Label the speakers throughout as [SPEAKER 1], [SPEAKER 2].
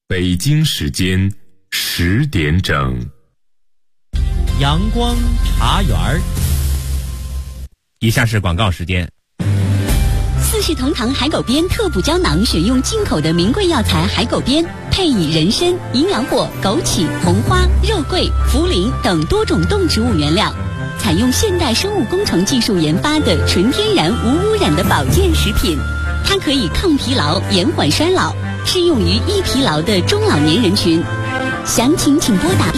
[SPEAKER 1] 北京时间10点整，
[SPEAKER 2] 阳光茶园儿。以下是广告时间。
[SPEAKER 3] 四世同堂海狗鞭特补胶囊，选用进口的名贵药材海狗鞭，配以人参、营养果、枸杞、红花、肉桂、茯苓等多种动植物原料，采用现代生物工程技术研发的纯天然无污染的保健食品。它可以抗疲劳、延缓衰老，适用于易疲劳的中老年人群。详情请拨打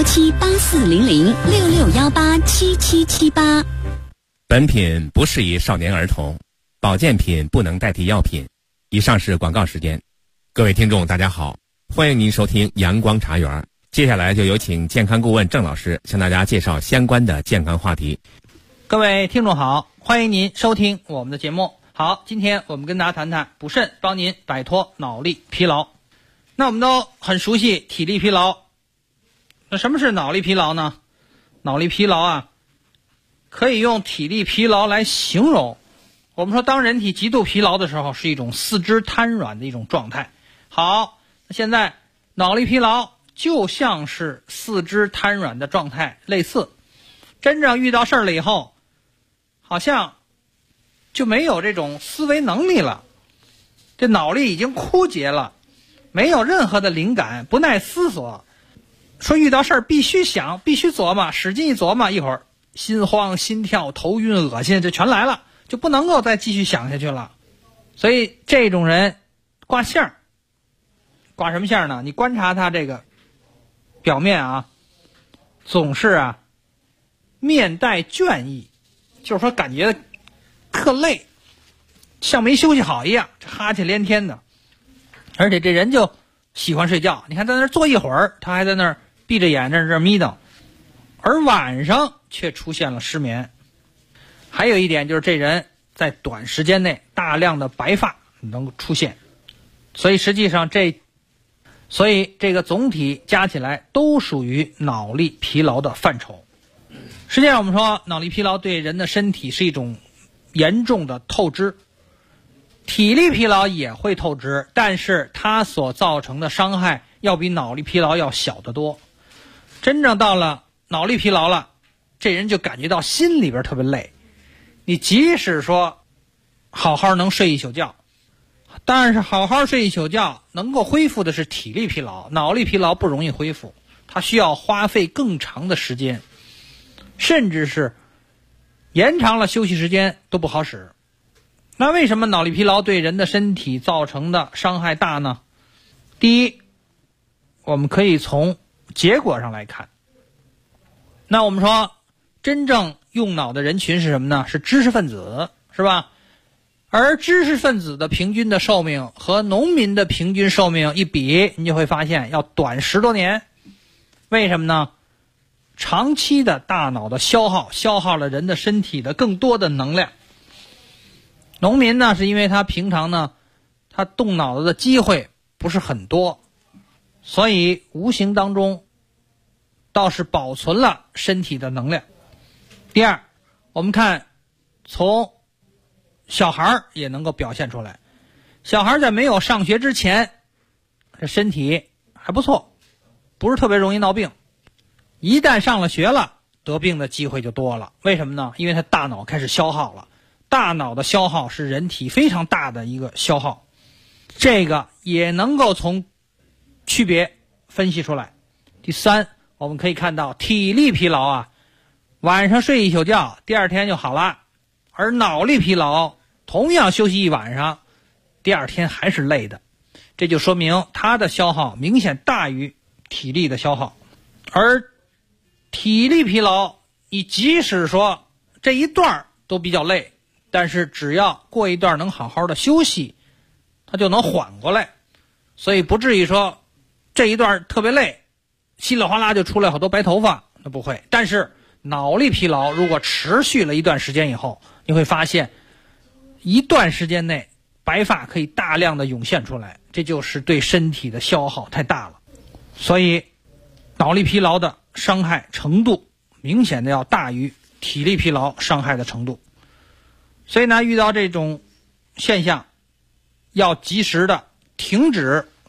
[SPEAKER 3] 6617840066187778。
[SPEAKER 2] 本品不适宜少年儿童，保健品不能代替药品。以上是广告时间。各位听众大家好，欢迎您收听阳光茶园。接下来就有请健康顾问郑老师向大家介绍相关的健康话题。
[SPEAKER 4] 各位听众好，欢迎您收听我们的节目。好，今天我们跟大家谈谈补肾，帮您摆脱脑力疲劳。那我们都很熟悉体力疲劳，那什么是脑力疲劳呢？脑力疲劳啊，可以用体力疲劳来形容。我们说当人体极度疲劳的时候，是一种四肢瘫软的一种状态。好，现在脑力疲劳就像是四肢瘫软的状态类似，真正遇到事儿了以后，好像就没有这种思维能力了，这脑力已经枯竭了，没有任何的灵感，不耐思索。说遇到事儿必须想，必须琢磨，使劲一琢磨，一会儿心慌、心跳、头晕、恶心，这全来了，就不能够再继续想下去了。所以这种人挂线儿，挂什么线呢？你观察他这个表面啊，总是啊面带倦意，就是说感觉特累，像没休息好一样，这哈欠连天的。而且这人就喜欢睡觉，你看在那儿坐一会儿，他还在那儿闭着眼在这儿眯瞪，而晚上却出现了失眠。还有一点就是这人在短时间内大量的白发能够出现，所以实际上这个总体加起来都属于脑力疲劳的范畴。实际上我们说脑力疲劳对人的身体是一种严重的透支，体力疲劳也会透支，但是它所造成的伤害要比脑力疲劳要小得多。真正到了脑力疲劳了，这人就感觉到心里边特别累。你即使说好好能睡一宿觉，但是好好睡一宿觉能够恢复的是体力疲劳，脑力疲劳不容易恢复，它需要花费更长的时间，甚至是延长了休息时间都不好使。那为什么脑力疲劳对人的身体造成的伤害大呢？第一，我们可以从结果上来看。那我们说真正用脑的人群是什么呢？是知识分子，是吧？而知识分子的平均的寿命和农民的平均寿命一比，你就会发现要短10多年。为什么呢？长期的大脑的消耗了人的身体的更多的能量。农民呢，是因为他平常呢，他动脑子的机会不是很多，所以无形当中倒是保存了身体的能量。第二，我们看从小孩也能够表现出来，小孩在没有上学之前，这身体还不错，不是特别容易闹病。一旦上了学了，得病的机会就多了。为什么呢？因为他大脑开始消耗了。大脑的消耗是人体非常大的一个消耗，这个也能够从区别分析出来。第三，我们可以看到体力疲劳啊，晚上睡一宿觉，第二天就好了；而脑力疲劳，同样休息一晚上，第二天还是累的。这就说明它的消耗明显大于体力的消耗。而体力疲劳，你即使说这一段都比较累，但是只要过一段能好好的休息，它就能缓过来，所以不至于说这一段特别累，稀里哗啦就出来好多白头发，那不会。但是脑力疲劳如果持续了一段时间以后，你会发现一段时间内白发可以大量的涌现出来，这就是对身体的消耗太大了。所以脑力疲劳的伤害程度明显的要大于体力疲劳伤害的程度。所以呢，遇到这种现象，要及时的停止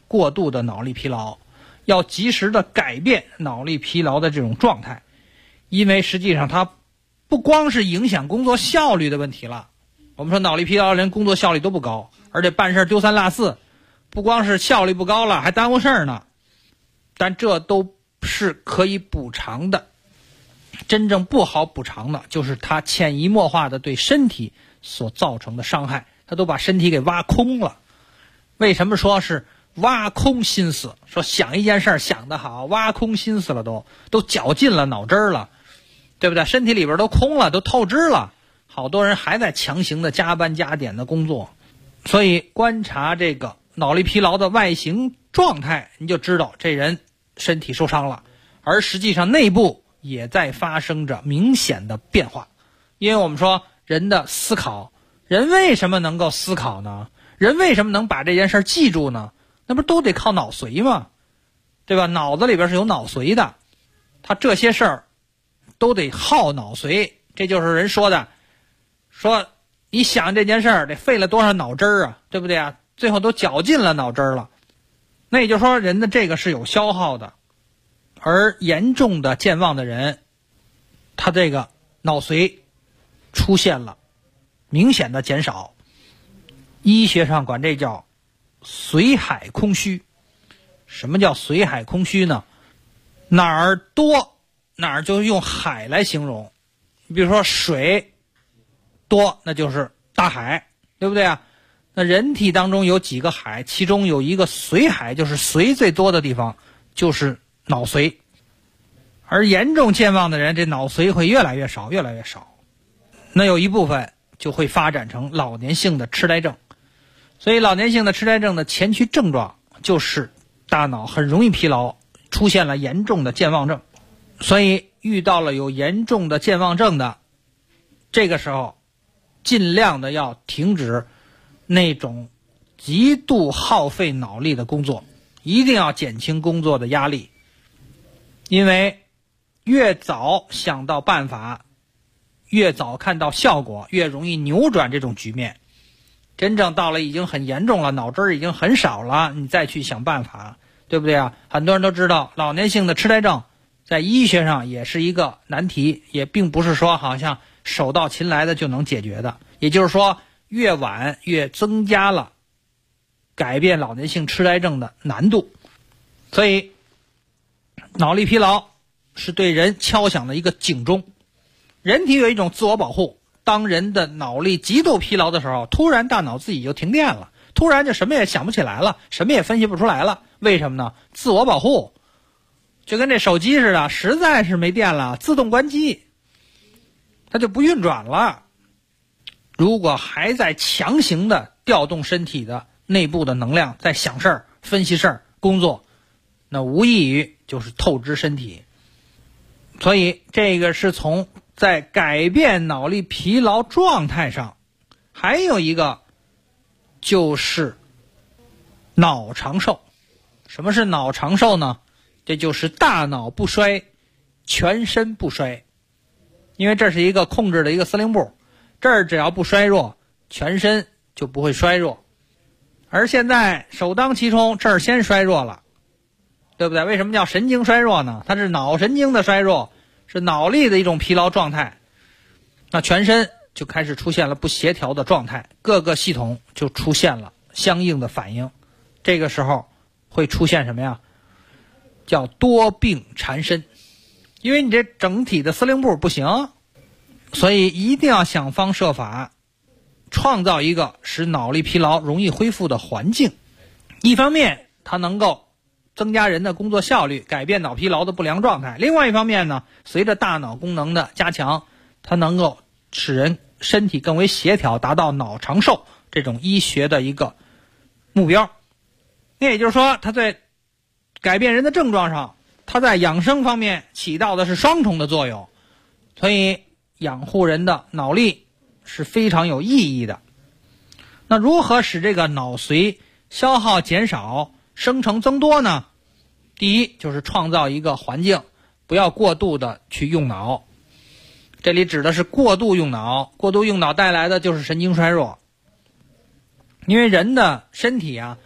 [SPEAKER 4] 过度的脑力疲劳，要及时的改变脑力疲劳的这种状态，因为实际上它不光是影响工作效率的问题了。我们说脑力疲劳人工作效率都不高，而且办事丢三落四，不光是效率不高了，还耽误事儿呢。但这都是可以补偿的，真正不好补偿的就是它潜移默化的对身体所造成的伤害，它都把身体给挖空了。为什么说是挖空心思？说想一件事想得好，挖空心思了，都绞尽了脑汁儿了，对不对？身体里边都空了，都透支了，好多人还在强行的加班加点的工作。所以观察这个脑力疲劳的外形状态，你就知道这人身体受伤了，而实际上内部也在发生着明显的变化。因为我们说人的思考，人为什么能够思考呢？人为什么能把这件事记住呢？那不都得靠脑髓吗？对吧？脑子里边是有脑髓的，他这些事儿都得耗脑髓。这就是人说的，说你想这件事儿得费了多少脑汁儿啊，对不对啊？最后都绞尽了脑汁儿了。那也就是说人的这个是有消耗的，而严重的健忘的人，他这个脑髓出现了明显的减少。医学上管这叫髓海空虚。什么叫髓海空虚呢？哪儿多哪儿就用海来形容。比如说水多，那就是大海，对不对啊？那人体当中有几个海，其中有一个髓海，就是髓最多的地方，就是脑髓。而严重健忘的人，这脑髓会越来越少，越来越少。那有一部分就会发展成老年性的痴呆症。所以老年性的痴呆症的前驱症状就是大脑很容易疲劳，出现了严重的健忘症。所以遇到了有严重的健忘症的，这个时候尽量的要停止那种极度耗费脑力的工作，一定要减轻工作的压力。因为越早想到办法，越早看到效果，越容易扭转这种局面。真正到了已经很严重了，脑汁儿已经很少了，你再去想办法，对不对啊？很多人都知道老年性的痴呆症在医学上也是一个难题，也并不是说好像手到擒来的就能解决的。也就是说越晚越增加了改变老年性痴呆症的难度。所以脑力疲劳是对人敲响的一个警钟。人体有一种自我保护，当人的脑力极度疲劳的时候，突然大脑自己就停电了，突然就什么也想不起来了，什么也分析不出来了。为什么呢？自我保护。就跟这手机似的，实在是没电了，自动关机，它就不运转了。如果还在强行的调动身体的内部的能量，在想事儿、分析事儿、工作，那无异于就是透支身体。所以这个是从在改变脑力疲劳状态上。还有一个就是脑长寿。什么是脑长寿呢？这就是大脑不衰，全身不衰。因为这是一个控制的一个司令部，这儿只要不衰弱，全身就不会衰弱。而现在首当其冲，这儿先衰弱了，对不对？为什么叫神经衰弱呢？它是脑神经的衰弱，是脑力的一种疲劳状态。那全身就开始出现了不协调的状态，各个系统就出现了相应的反应。这个时候会出现什么呀？叫多病缠身。因为你这整体的司令部不行，所以一定要想方设法创造一个使脑力疲劳容易恢复的环境。一方面它能够增加人的工作效率，改变脑疲劳的不良状态。另外一方面呢，随着大脑功能的加强，它能够使人身体更为协调，达到脑长寿这种医学的一个目标。那也就是说，它在改变人的症状上，它在养生方面起到的是双重的作用。所以养护人的脑力是非常有意义的。那如何使这个脑髓消耗减少，生成增多呢？第一，就是创造一个环境，不要过度的去用脑。这里指的是过度用脑，过度用脑带来的就是神经衰弱。因为人的身体啊，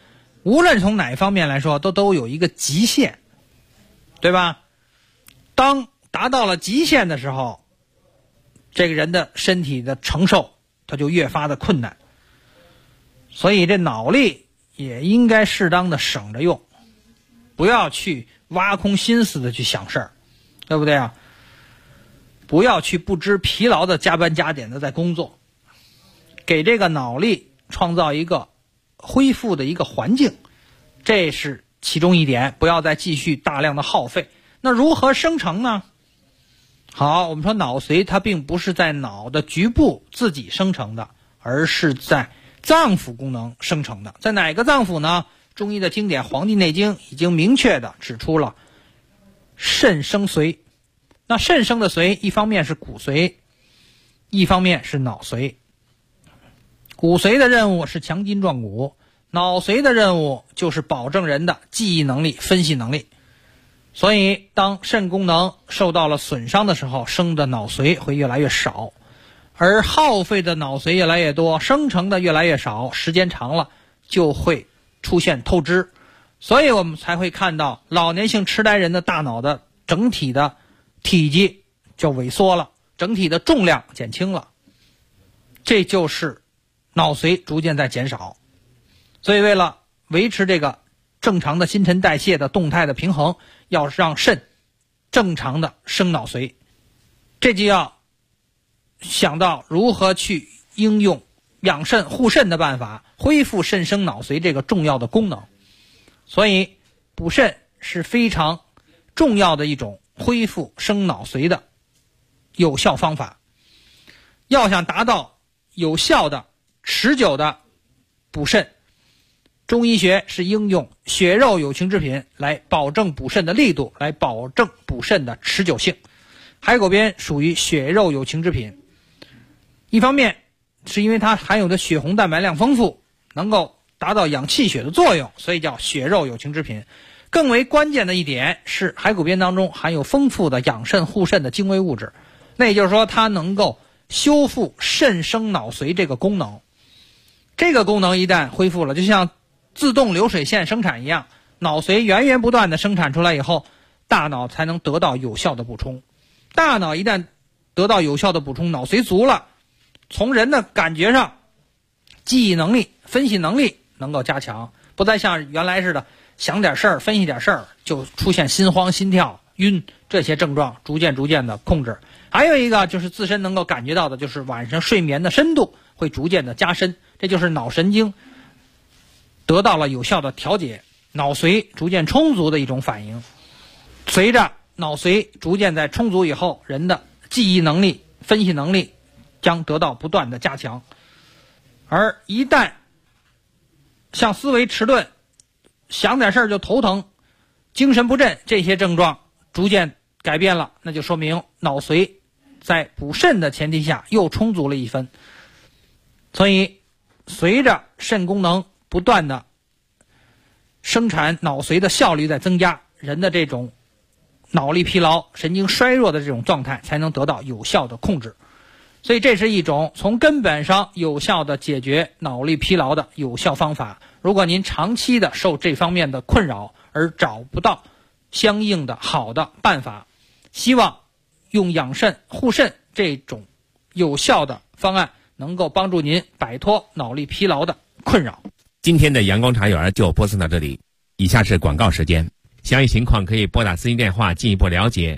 [SPEAKER 4] 无论从哪方面来说都有一个极限，对吧？当达到了极限的时候，这个人的身体的承受他就越发的困难，所以这脑力也应该适当的省着用，不要去挖空心思的去想事儿，对不对啊？不要去不知疲劳的加班加点的在工作，给这个脑力创造一个恢复的一个环境，这是其中一点，不要再继续大量的耗费。那如何生成呢？好，我们说脑髓它并不是在脑的局部自己生成的，而是在脏腑功能生成的。在哪个脏腑呢？中医的经典《黄帝内经》已经明确的指出了肾生髓。那肾生的髓，一方面是骨髓，一方面是脑髓。骨髓的任务是强筋壮骨，脑髓的任务就是保证人的记忆能力、分析能力。所以当肾功能受到了损伤的时候，生的脑髓会越来越少，而耗费的脑髓越来越多，生成的越来越少，时间长了就会出现透支。所以我们才会看到老年性痴呆人的大脑的整体的体积就萎缩了，整体的重量减轻了，这就是脑髓逐渐在减少。所以为了维持这个正常的新陈代谢的动态的平衡，要让肾正常的生脑髓，这就要想到如何去应用养肾护肾的办法，恢复肾生脑髓这个重要的功能。所以补肾是非常重要的一种恢复生脑髓的有效方法。要想达到有效的持久的补肾，中医学是应用血肉有情之品来保证补肾的力度，来保证补肾的持久性。海狗鞭属于血肉有情之品，一方面是因为它含有的血红蛋白量丰富，能够达到养气血的作用，所以叫血肉有情之品。更为关键的一点是海狗鞭当中含有丰富的养肾护肾的精微物质，那也就是说它能够修复肾生脑髓这个功能。这个功能一旦恢复了，就像自动流水线生产一样，脑髓源源不断的生产出来以后，大脑才能得到有效的补充。大脑一旦得到有效的补充，脑髓足了，从人的感觉上，记忆能力、分析能力能够加强，不再像原来似的想点事儿、分析点事儿就出现心慌、心跳、晕这些症状，逐渐的控制。还有一个就是自身能够感觉到的，就是晚上睡眠的深度会逐渐的加深，这就是脑神经得到了有效的调节，脑髓逐渐充足的一种反应。随着脑髓逐渐在充足以后，人的记忆能力、分析能力将得到不断的加强。而一旦像思维迟钝、想点事儿就头疼、精神不振这些症状逐渐改变了，那就说明脑髓在补肾的前提下又充足了一分。所以随着肾功能不断的生产，脑髓的效率在增加，人的这种脑力疲劳、神经衰弱的这种状态才能得到有效的控制。所以这是一种从根本上有效的解决脑力疲劳的有效方法。如果您长期的受这方面的困扰而找不到相应的好的办法，希望用养肾护肾这种有效的方案能够帮助您摆脱脑力疲劳的困扰。
[SPEAKER 2] 今天的阳光茶园就播送到这里，以下是广告时间。详细情况可以拨打咨询电话进一步了解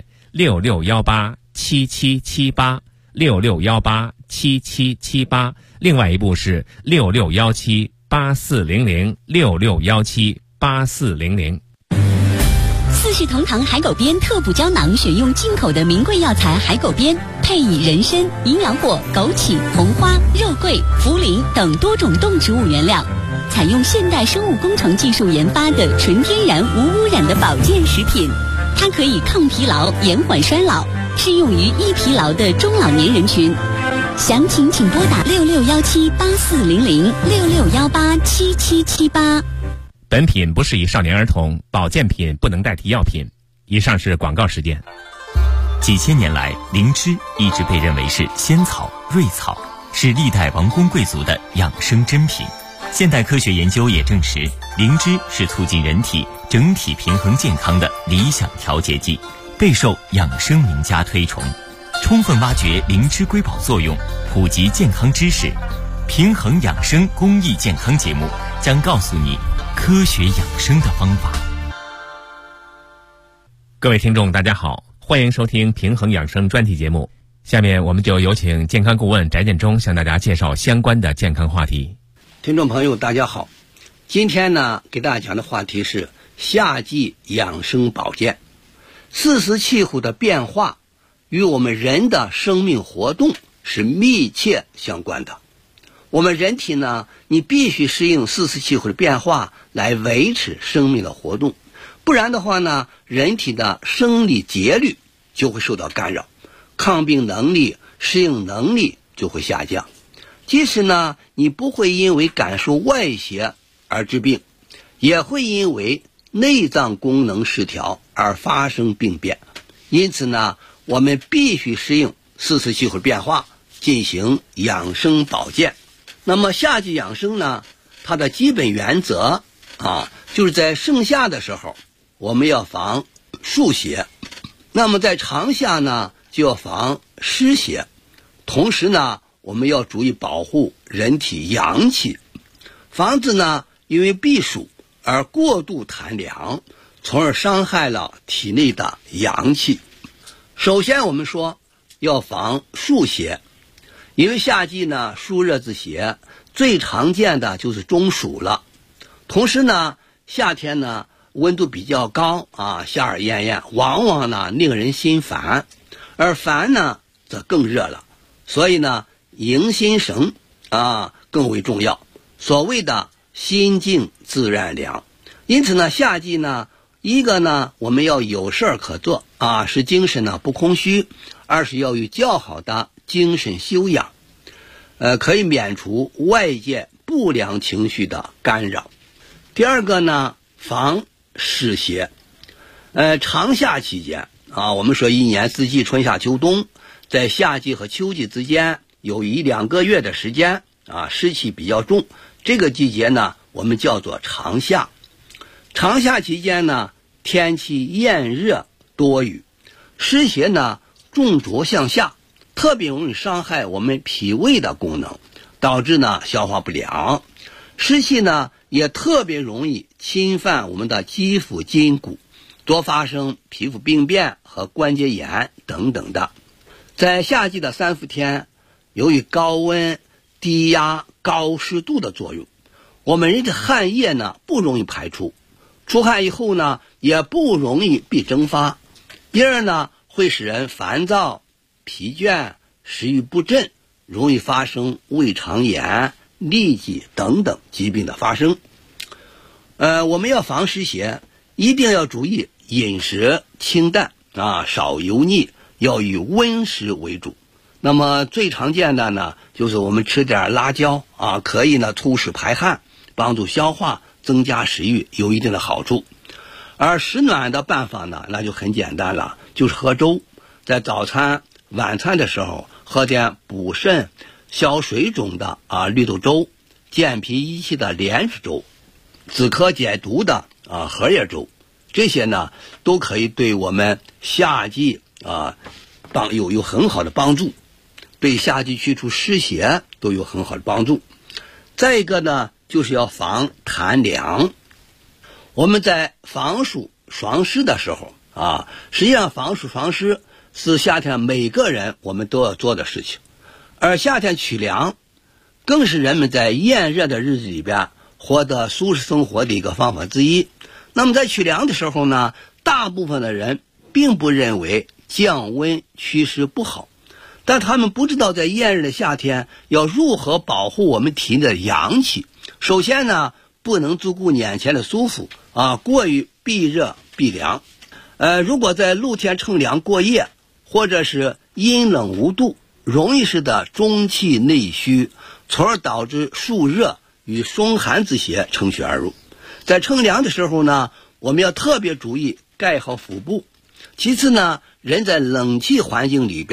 [SPEAKER 2] ，66187778 66187778，另外一部是66178400 66178400。
[SPEAKER 3] 四世同堂海狗鞭特补胶囊选用进口的名贵药材海狗鞭，配以人参、营养果、枸杞、红花、肉桂、茯苓等多种动植物原料，采用现代生物工程技术研发的纯天然无污染的保健食品。它可以抗疲劳、延缓衰老，适用于易疲劳的中老年人群。详情请拨打66178400 66187778。
[SPEAKER 2] 本品不适宜少年儿童，保健品不能代替药品。以上是广告时间。
[SPEAKER 5] 几千年来，灵芝一直被认为是仙草、瑞草，是历代王公贵族的养生珍品。 现代科学研究也证实，灵芝是促进人体整体平衡健康的理想调节剂，备受养生名家推崇。充分挖掘灵芝瑰宝作用，普及健康知识，平衡养生公益健康节目将告诉你科学养生的方法。
[SPEAKER 2] 各位听众大家好，欢迎收听平衡养生专题节目。下面我们就有请健康顾问翟建中向大家介绍相关的健康话题。
[SPEAKER 6] 听众朋友大家好，今天呢给大家讲的话题是夏季养生保健。四时气候的变化与我们人的生命活动是密切相关的。我们人体呢，你必须适应四时气候的变化来维持生命的活动，不然的话呢，人体的生理节律就会受到干扰，抗病能力、适应能力就会下降。即使呢，你不会因为感受外邪而致病，也会因为内脏功能失调而发生病变。因此呢，我们必须适应四时气候变化，进行养生保健。那么夏季养生呢，它的基本原则就是在盛夏的时候，我们要防暑邪；那么在长夏呢，就要防湿邪。同时呢，我们要注意保护人体阳气，防止呢因为避暑而过度贪凉，从而伤害了体内的阳气。首先我们说要防暑邪，因为夏季呢暑热之邪最常见的就是中暑了。同时呢，夏天呢温度比较高夏日炎炎，往往呢令人心烦，而烦呢则更热了。所以呢，迎心神更为重要，所谓的心静自然凉。因此呢，夏季呢，一个呢我们要有事儿可做使精神呢不空虚；二是要有较好的精神修养，可以免除外界不良情绪的干扰。第二个呢，防湿邪。长夏期间我们说一年四季春夏秋冬，在夏季和秋季之间有1-2个月的时间湿气比较重，这个季节呢我们叫做长夏。长夏期间呢，天气炎热多雨，湿邪呢重浊向下，特别容易伤害我们脾胃的功能，导致呢消化不良。湿气呢也特别容易侵犯我们的肌肤筋骨，多发生皮肤病变和关节炎等等的。在夏季的3、4天，由于高温、低压、高湿度的作用，我们人的汗液呢不容易排出，出汗以后呢也不容易被蒸发，第二呢会使人烦躁、疲倦、食欲不振，容易发生胃肠炎、痢疾等等疾病的发生。我们要防湿邪，一定要注意饮食清淡少油腻，要以温食为主。那么最常见的呢，就是我们吃点辣椒可以呢促使排汗，帮助消化，增加食欲，有一定的好处。而食暖的办法呢，那就很简单了，就是喝粥。在早餐、晚餐的时候，喝点补肾、消水肿的绿豆粥，健脾益气的莲子粥，止咳解毒的荷叶粥，这些呢都可以对我们夏季有很好的帮助，对夏季去除湿邪都有很好的帮助。再一个呢，就是要防痰凉。我们在防暑爽湿的时候实际上防暑爽湿是夏天每个人我们都要做的事情，而夏天取凉更是人们在炎热的日子里边获得舒适生活的一个方法之一。那么在取凉的时候呢，大部分的人并不认为降温祛湿不好，但他们不知道在炎热的夏天要如何保护我们体内的阳气。首先呢，不能只顾眼前的舒服过于避热避凉。如果在露天乘凉过夜，或者是阴冷无度，容易使得中气内虚，从而导致暑热与风寒之邪乘虚而入。在乘凉的时候呢，我们要特别注意盖好腹部。其次呢，人在冷气环境里边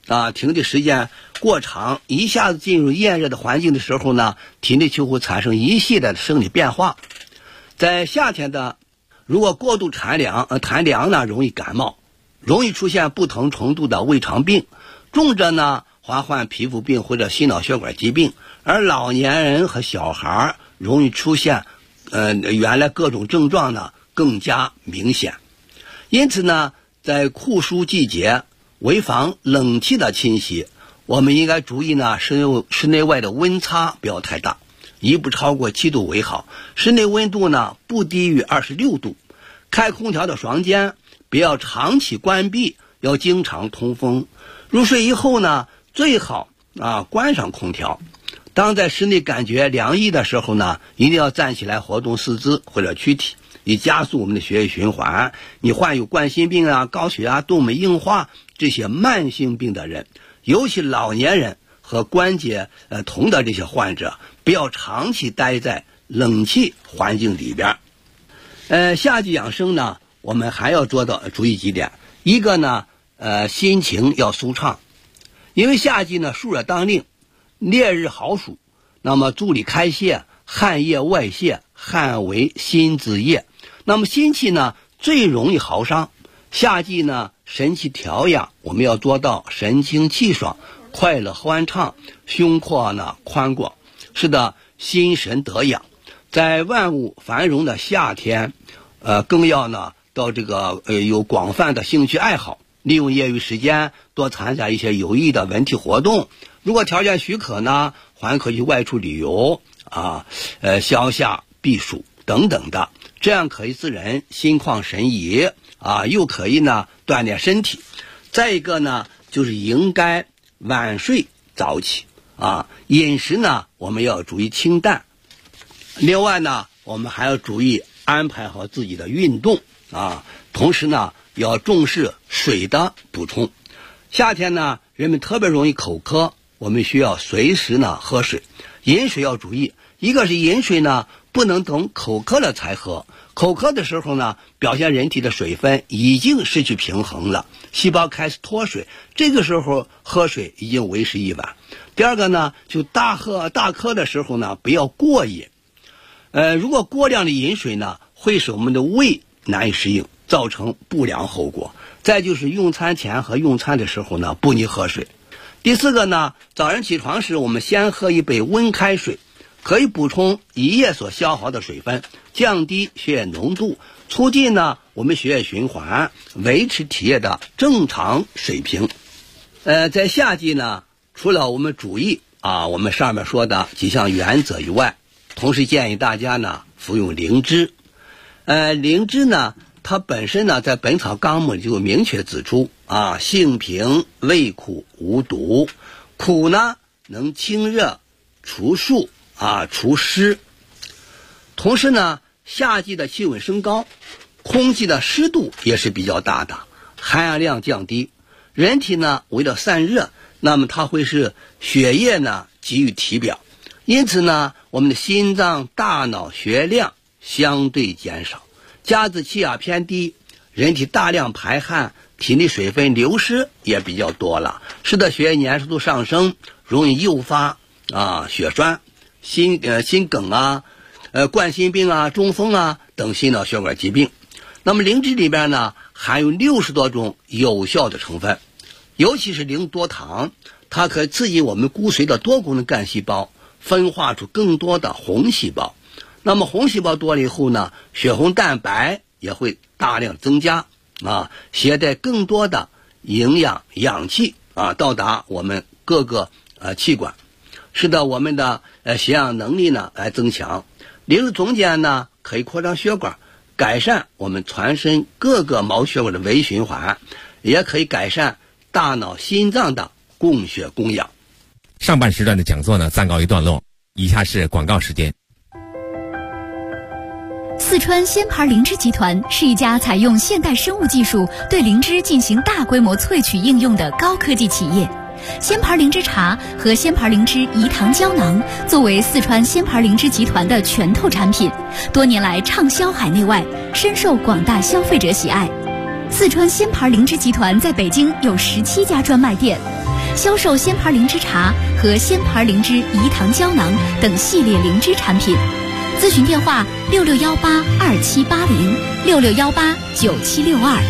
[SPEAKER 6] 停的时间过长，一下子进入炎热的环境的时候呢，体内就会产生一系列的生理变化。在夏天的，如果过度贪凉呢，容易感冒，容易出现不同程度的胃肠病，重者呢还患皮肤病或者心脑血管疾病，而老年人和小孩容易出现原来各种症状呢更加明显。因此呢，在酷暑季节，为防冷气的侵袭，我们应该注意呢室内外的温差不要太大，宜不超过7度为好，室内温度呢不低于26度。开空调的房间不要长期关闭，要经常通风。入睡以后呢，最好关上空调。当在室内感觉凉意的时候呢，一定要站起来活动四肢或者躯体，以加速我们的血液循环。你患有冠心病高血压、动脉硬化这些慢性病的人，尤其老年人和关节痛的这些患者，不要长期待在冷气环境里边。夏季养生呢，我们还要注意几点。一个呢，心情要舒畅，因为夏季呢暑热当令，烈日豪暑，那么助力开泄，汗液外泄，汗为心之液，那么心气呢最容易耗伤。夏季呢神气调养，我们要做到神清气爽，快乐欢畅，胸廓呢宽广，是的，心神得养。在万物繁荣的夏天，更要呢到这个有广泛的兴趣爱好，利用业余时间多参加一些有益的文体活动。如果条件许可呢，还可以外出旅游消夏避暑等等的，这样可以使人心旷神怡又可以呢锻炼身体。再一个呢，就是应该晚睡早起饮食呢我们要注意清淡。另外呢，我们还要注意安排好自己的运动同时呢要重视水的补充。夏天呢人们特别容易口渴，我们需要随时呢喝水。饮水要注意，一个是饮水呢不能等口渴了才喝，口渴的时候呢表现人体的水分已经失去平衡了，细胞开始脱水，这个时候喝水已经为时已晚。第二个呢，就大喝大渴的时候呢不要过饮。如果过量的饮水呢，会使我们的胃难以适应，造成不良后果。再就是用餐前和用餐的时候呢，不宜喝水。第四个呢，早上起床时我们先喝一杯温开水，可以补充一夜所消耗的水分，降低血液浓度，促进呢我们血液循环，维持体液的正常水平。在夏季呢，除了我们注意我们上面说的几项原则以外，同时建议大家呢服用灵芝。灵芝呢它本身呢在本草纲目里就明确指出性平，味苦，无毒。苦呢能清热除暑除湿。同时呢，夏季的气温升高，空气的湿度也是比较大的，含氧量降低，人体呢为了散热，那么它会使血液呢急于体表，因此呢我们的心脏、大脑血量相对减少，加之气压偏低，人体大量排汗，体内水分流失也比较多了，使得血液粘稠度上升，容易诱发血栓、心梗冠心病中风等心脑血管疾病。那么灵芝里边呢含有60多种有效的成分，尤其是灵多糖，它可以刺激我们骨髓的多功能干细胞分化出更多的红细胞。那么红细胞多了以后呢，血红蛋白也会大量增加携带更多的营养氧气到达我们各个器官，使得我们的血氧能力呢来增强。灵芝总碱呢可以扩张血管，改善我们全身各个毛血管的微循环，也可以改善大脑心脏的供血供氧。
[SPEAKER 2] 上半时段的讲座呢暂告一段落，以下是广告时间。
[SPEAKER 7] 四川仙牌灵芝集团是一家采用现代生物技术对灵芝进行大规模萃取应用的高科技企业。仙牌灵芝茶和仙牌灵芝饴糖胶囊作为四川仙牌灵芝集团的拳头产品，多年来畅销海内外，深受广大消费者喜爱。四川仙牌灵芝集团在北京有17家专卖店， 销售仙牌灵芝茶和仙牌灵芝饴糖胶囊等系列灵芝产品。咨询电话6618278066189762。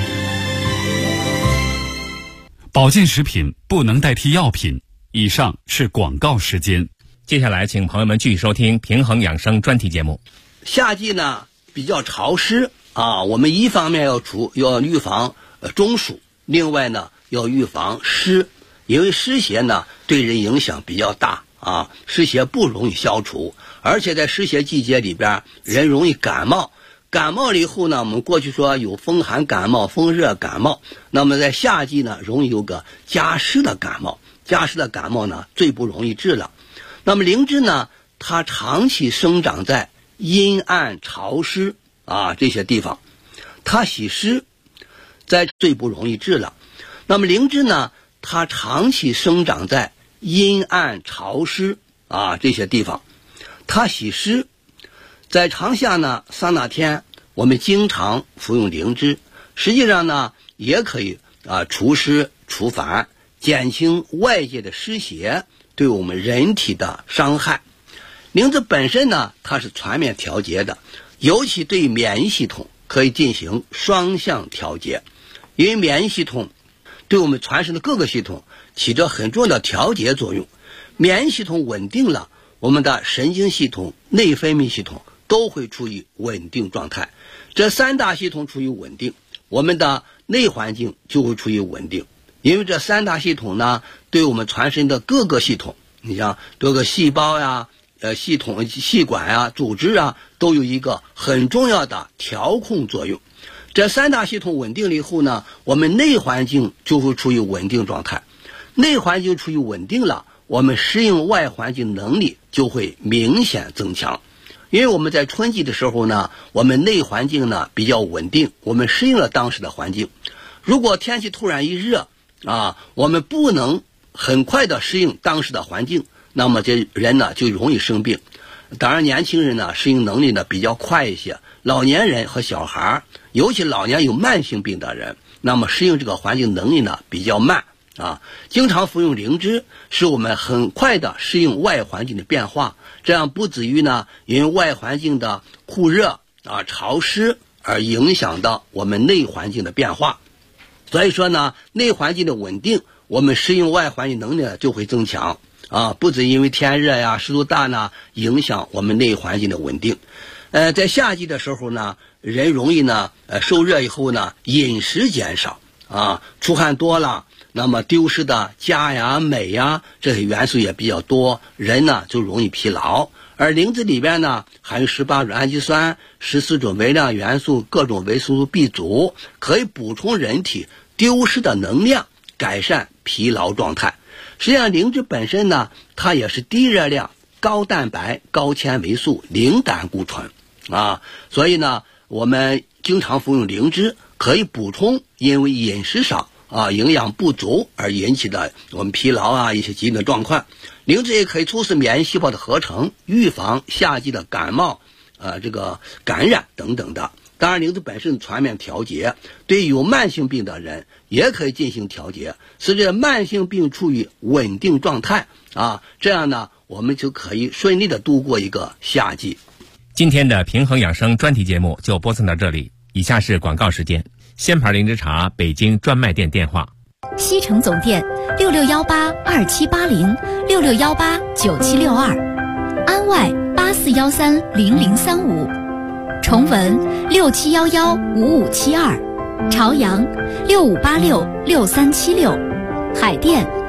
[SPEAKER 1] 保健食品不能代替药品。以上是广告时间。
[SPEAKER 2] 接下来请朋友们继续收听平衡养生专题节目。
[SPEAKER 6] 夏季呢比较潮湿我们一方面要预防中暑，另外呢要预防湿，因为湿邪呢对人影响比较大湿邪不容易消除，而且在湿邪季节里边人容易感冒，感冒了以后呢，我们过去说有风寒感冒、风热感冒，那么在夏季呢容易有个加湿的感冒，加湿的感冒呢最不容易治了。那么灵芝呢，它长期生长在阴暗潮湿这些地方，它喜湿，在最不容易治了。那么灵芝呢，它长期生长在阴暗潮湿这些地方，它喜湿，在长夏呢桑拿天我们经常服用灵芝，实际上呢也可以除湿除烦，减轻外界的湿邪对我们人体的伤害。灵芝本身呢它是全面调节的，尤其对免疫系统可以进行双向调节，因为免疫系统对我们全身的各个系统起着很重要的调节作用。免疫系统稳定了，我们的神经系统、内分泌系统都会处于稳定状态。这三大系统处于稳定，我们的内环境就会处于稳定。因为这三大系统呢，对我们全身的各个系统，你像各个细胞呀、系统、细管组织都有一个很重要的调控作用。这三大系统稳定了以后呢，我们内环境就会处于稳定状态。内环境处于稳定了，我们适应外环境能力就会明显增强。因为我们在春季的时候呢，我们内环境呢比较稳定，我们适应了当时的环境。如果天气突然一热我们不能很快的适应当时的环境，那么这人呢就容易生病。当然年轻人呢适应能力呢比较快一些，老年人和小孩，尤其老年有慢性病的人，那么适应这个环境能力呢比较慢经常服用灵芝使我们很快的适应外环境的变化，这样不至于呢因为外环境的酷热潮湿而影响到我们内环境的变化。所以说呢，内环境的稳定，我们适应外环境能力就会增强不止因为天热湿度大呢影响我们内环境的稳定。在夏季的时候呢，人容易呢受热以后呢饮食减少出汗多了，那么丢失的钾镁这些元素也比较多，人呢就容易疲劳。而灵芝里边呢含有18种氨基酸、14种微量元素、各种维生素 B 族，可以补充人体丢失的能量，改善疲劳状态。实际上灵芝本身呢，它也是低热量、高蛋白、高纤维素、零胆固醇所以呢我们经常服用灵芝可以补充因为饮食少营养不足而引起的我们疲劳一些疾病的状况。灵芝也可以促使免疫细胞的合成，预防夏季的感冒这个感染等等的。当然灵芝本身全面调节，对于有慢性病的人也可以进行调节，使这慢性病处于稳定状态这样呢我们就可以顺利的度过一个夏季。
[SPEAKER 2] 今天的平衡养生专题节目就播送到这里，以下是广告时间。仙牌灵芝茶北京专卖店电话：
[SPEAKER 7] 西城总店6618278066189762，安外84130035，崇文67115572，朝阳65866376，海淀